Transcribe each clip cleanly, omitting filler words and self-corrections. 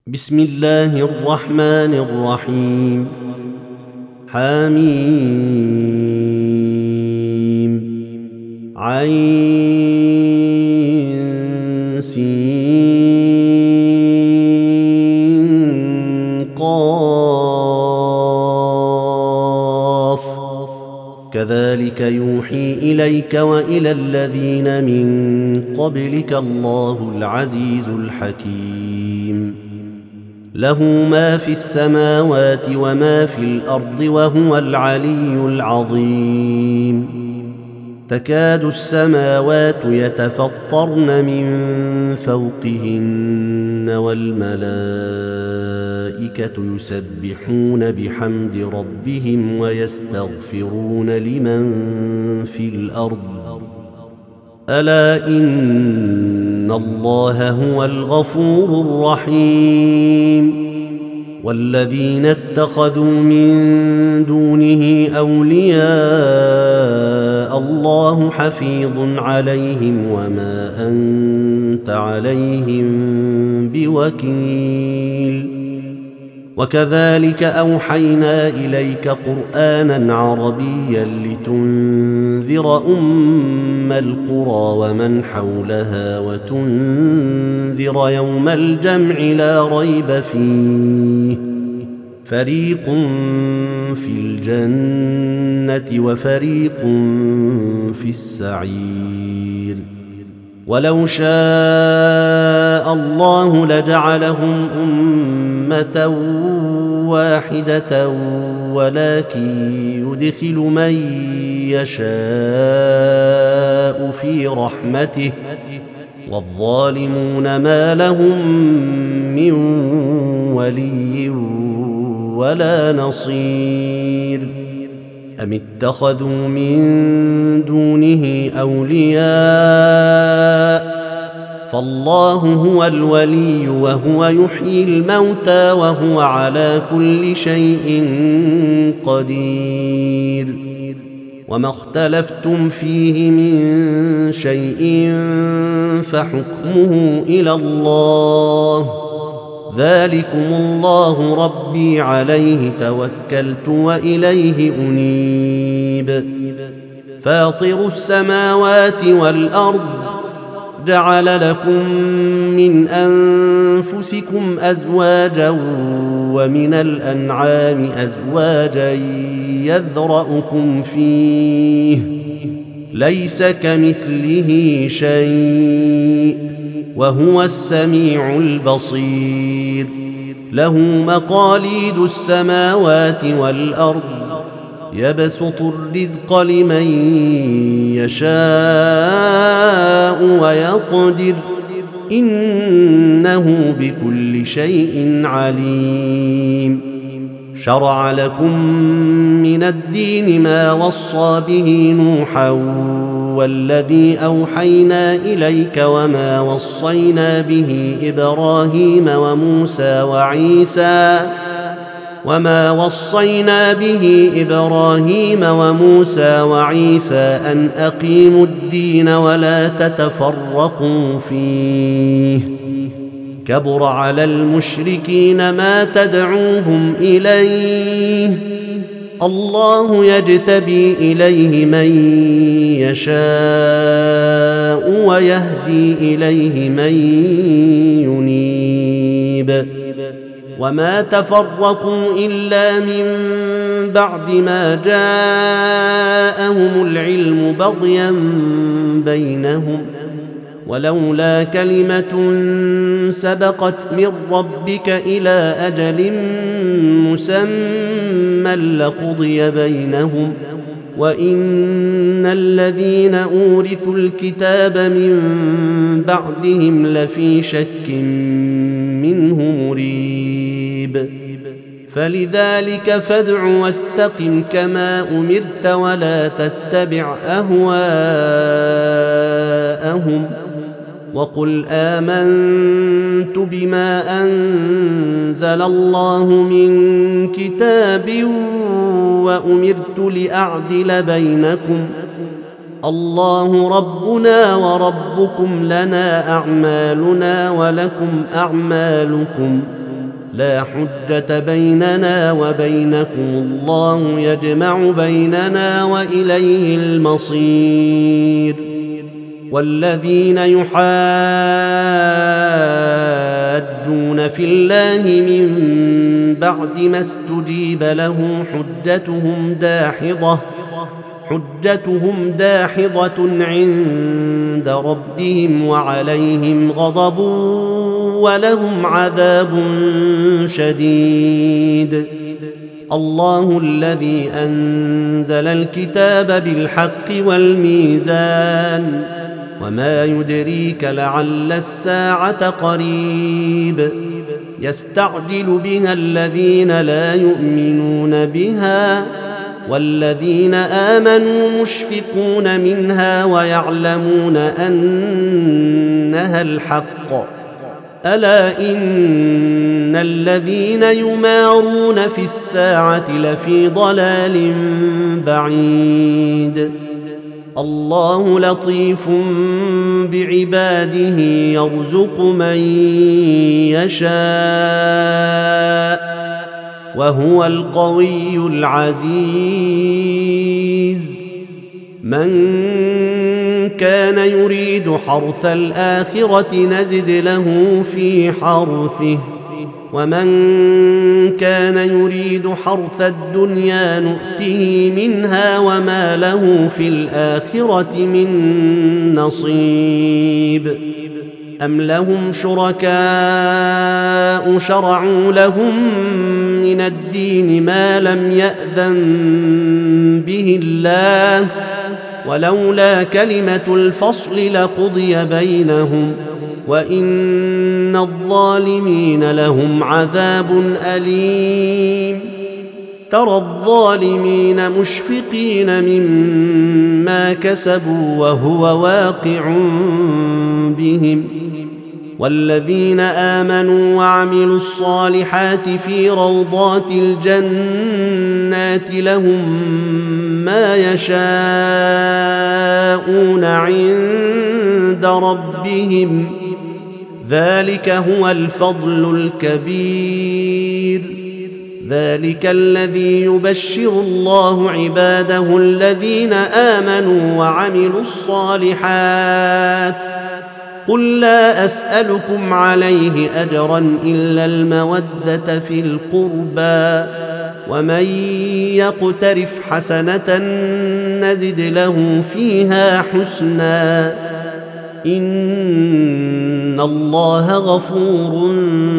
بسم الله الرحمن الرحيم. حميم عين سين قاف كذلك يوحي إليك وإلى الذين من قبلك الله العزيز الحكيم. له ما في السماوات وما في الأرض وهو العلي العظيم. تكاد السماوات يتفطرن من فوقهن والملائكة يسبحون بحمد ربهم ويستغفرون لمن في الأرض ألا إن الله هو الغفور الرحيم. والذين اتخذوا من دونه أولياء الله حفيظ عليهم وما أنت عليهم بوكيل. وكذلك أوحينا إليك قرآنا عربيا لتنذر أم القرى ومن حولها وتنذر يوم الجمع لا ريب فيه فريق في الجنة وفريق في السعير. ولو شاء الله لجعلهم أمة واحدة ولكن يدخل من يشاء في رحمته والظالمون ما لهم من ولي ولا نصير. أم اتخذوا من دونه أولياء فالله هو الولي وهو يحيي الموتى وهو على كل شيء قدير. وما اختلفتم فيه من شيء فحكمه إلى الله ذلكم الله ربي عليه توكلت وإليه أنيب. فاطر السماوات والأرض جعل لكم من أنفسكم أزواجا ومن الأنعام أزواجا يذرأكم فيه ليس كمثله شيء وهو السميع البصير. له مقاليد السماوات والأرض يبسط الرزق لمن يشاء ويقدر إنه بكل شيء عليم. شرع لكم من الدين ما وصى به نوحا والذي أوحينا إليك وما وصينا به إبراهيم وموسى وعيسى أن أقيموا الدين ولا تتفرقوا فيه كبر على المشركين ما تدعوهم إليه الله يجتبي إليه من يشاء ويهدي إليه من ينيب. وما تفرقوا إلا من بعد ما جاءهم العلم بغيا بينهم ولولا كلمة سبقت من ربك إلى أجل مسمى لقضي بينهم وإن الذين أورثوا الكتاب من بعدهم لفي شك منه مريب. فلذلك فادع واستقم كما أمرت ولا تتبع أهواءهم وقل آمنت بما أنزل الله من كتاب وأمرت لأعدل بينكم الله ربنا وربكم لنا أعمالنا ولكم أعمالكم لا حجة بيننا وبينكم الله يجمع بيننا وإليه المصير. والذين يحاجون في الله من بعد ما استجيب له حجتهم داحضة عند ربهم وعليهم غضب ولهم عذاب شديد. الله الذي أنزل الكتاب بالحق والميزان وما يدريك لعل الساعة قريب يستعجل بها الذين لا يؤمنون بها والذين آمنوا مشفقون منها ويعلمون أنها الحق. ألا إن الذين يمارون في الساعة لفي ضلال بعيد. الله لطيف بعباده يرزق من يشاء وهو القوي العزيز. من كان يريد حرث الآخرة نزد له في حرثه ومن كان يريد حرث الدنيا نؤته منها وما له في الآخرة من نصيب. أم لهم شركاء شرعوا لهم من الدين ما لم يأذن به الله ولولا كلمة الفصل لقضي بينهم وإن الظالمين لهم عذاب أليم. ترى الظالمين مشفقين مما كسبوا وهو واقع بهم والذين آمنوا وعملوا الصالحات في روضات الجنات لهم ما يشاءون عند ربهم ذلك هو الفضل الكبير. ذلك الذي يبشر الله عباده الذين آمنوا وعملوا الصالحات. قل لا أسألكم عليه أجرا إلا المودة في القربى ومن يقترف حسنة نزد له فيها حسنا إن الله غفور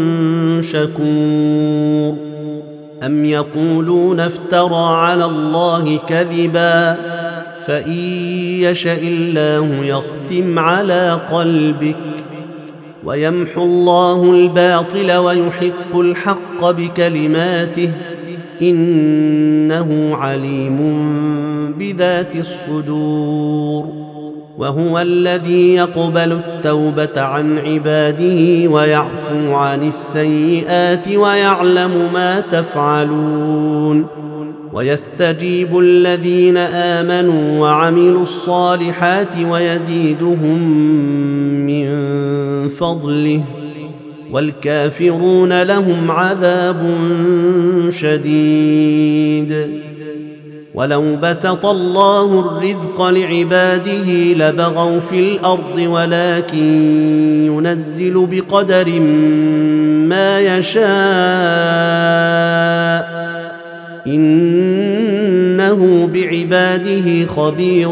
شكور. أم يقولون افترى على الله كذبا فإن يشأ الله يختم على قلبك ويمحو الله الباطل ويحق الحق بكلماته إنه عليم بذات الصدور. وهو الذي يقبل التوبة عن عباده ويعفو عن السيئات ويعلم ما تفعلون ويستجيب الذين آمنوا وعملوا الصالحات ويزيدهم من فضله والكافرون لهم عذاب شديد. ولو بسط الله الرزق لعباده لبغوا في الأرض ولكن ينزل بقدر ما يشاء إنه بعباده خبير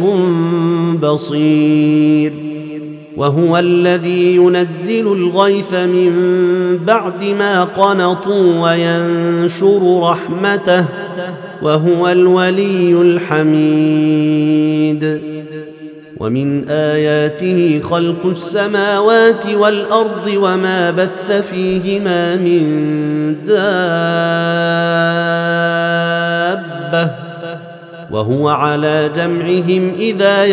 بصير. وهو الذي ينزل الغيث من بعد ما قنطوا وينشر رحمته وهو الولي الحميد. ومن آياته خلق السماوات والأرض وما بث فيهما من دابة وهو على جمعهم إذا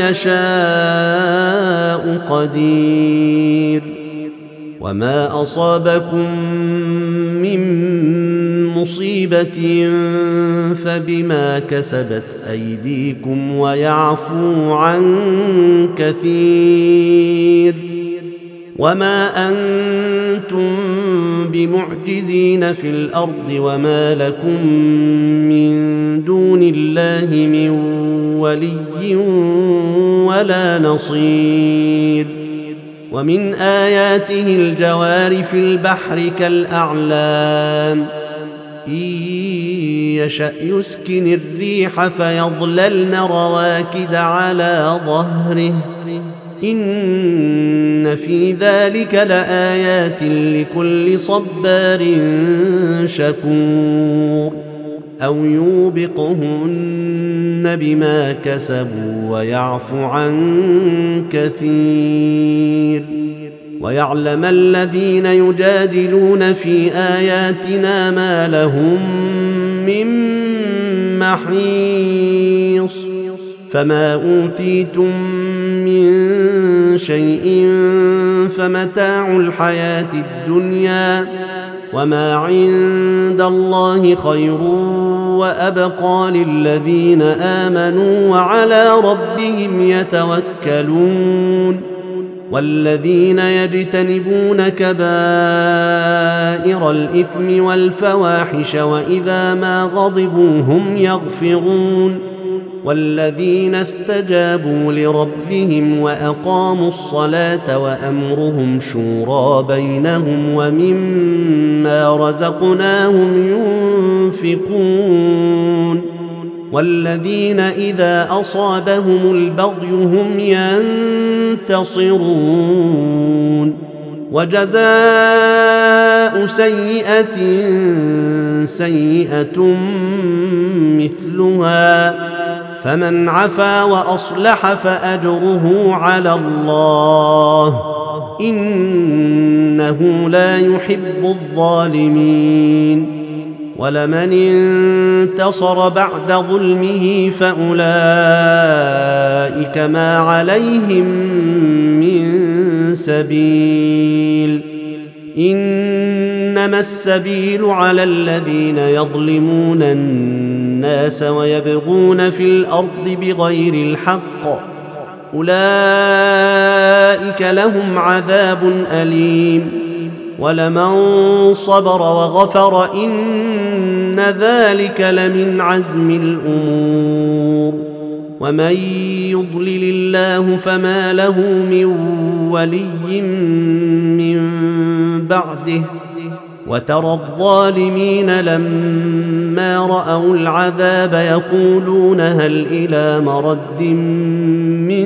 يشاء قدير. وما أصابكم من مصيبة فبما كسبت أيديكم ويعفو عن كثير. وما أنتم بمعجزين في الأرض وما لكم من دون الله من ولي ولا نصير. ومن آياته الجوار في البحر كالأعلام إن يشأ يسكن الريح فيظللن رواكد على ظهره إن في ذلك لآيات لكل صبار شكور. أو يوبقهن بما كسبوا ويعفو عن كثير. ويعلم الذين يجادلون في آياتنا ما لهم من محيص. فما أوتيتم من شيء فمتاع الحياة الدنيا وما عند الله خير وأبقى للذين آمنوا وعلى ربهم يتوكلون. والذين يجتنبون كبائر الإثم والفواحش وإذا ما غضبوا هم يغفرون. والذين استجابوا لربهم وأقاموا الصلاة وأمرهم شورى بينهم ومما رزقناهم ينفقون. والذين إذا أصابهم البغي هم ينتصرون. وجزاء سيئة سيئة مثلها فمن عفا وأصلح فأجره على الله إنه لا يحب الظالمين. ولمن انتصر بعد ظلمه فأولئك ما عليهم من سبيل إنما السبيل على الذين يظلمون الناس ويبغون في الأرض بغير الحق أولئك لهم عذاب أليم. ولمن صبر وغفر إن ذلك لمن عزم الأمور. ومن يضلل الله فما له من ولي من بعده. وترى الظالمين لما رأوا العذاب يقولون هل إلى مرد من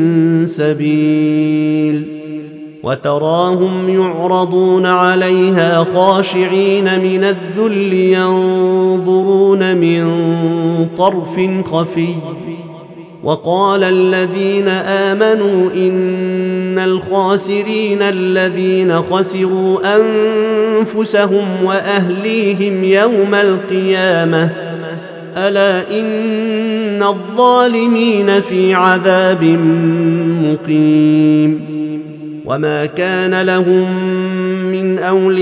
سبيل. وتراهم يعرضون عليها خاشعين من الذل ينظرون من طرف خفي. وقال الذين آمنوا إن الخاسرين الذين خسروا أنفسهم وأهليهم يوم القيامة ألا إن الظالمين في عذاب مقيم. وما كان لهم من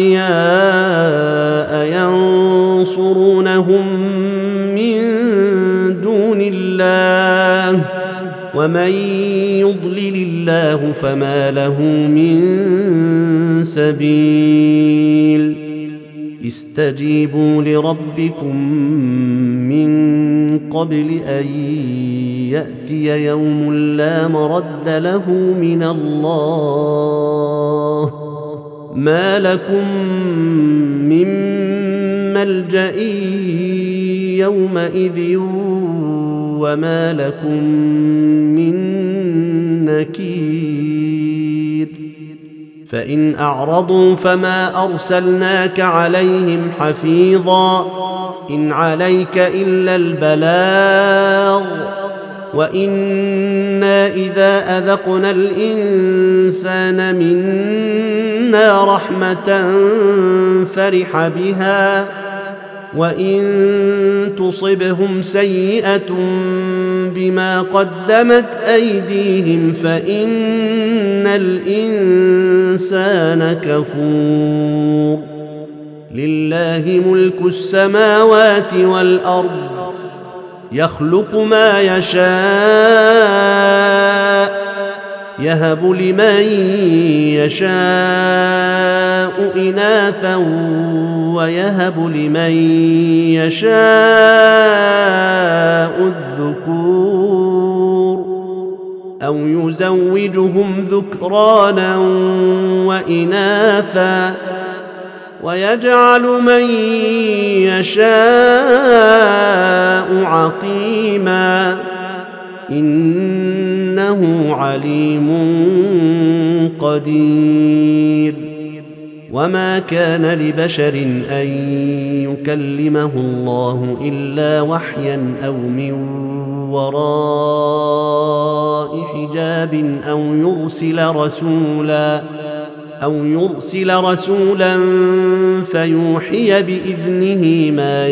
أولياء ينصرونهم من دون الله ومن يضلل الله فما له من سبيل. استجيبوا لربكم من قبل أن يأتي يوم لا مرد له من الله ما لكم من ملجأ يومئذ وما لكم من نكير. فإن أعرضوا فما أرسلناك عليهم حفيظا إن عليك إلا البلاغ وإنا إذا أذقنا الإنسان منا رحمة فرح بها وإن تصبهم سيئة بما قدمت أيديهم فإن الإنسان كفور. لله ملك السماوات والأرض يخلق ما يشاء يهب لمن يشاء إناثا ويهب لمن يشاء الذكور أو يزوجهم ذكرانا وإناثا ويجعل من يشاء عقيما إنه عليم قدير. وما كان لبشر أن يكلمه الله إلا وحيا أو من وراء حجاب أو يرسل رسولا فيوحي بإذنه ما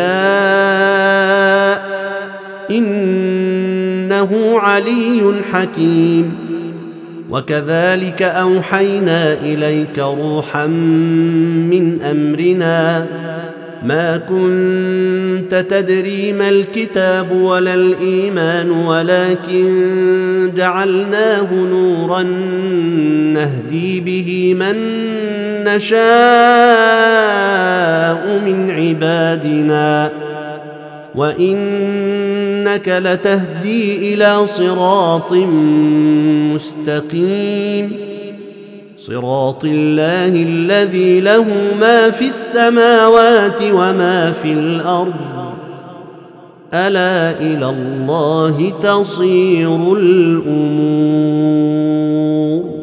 يشاء إنه علي حكيم. وكذلك أوحينا إليك روحا من أمرنا ما كنت تدري ما الكتاب ولا الإيمان ولكن جعلناه نورا نهدي به من نشاء من عبادنا وإنك لتهدي إلى صراط مستقيم صراط الله الذي له ما في السماوات وما في الأرض ألا إلى الله تصير الأمور.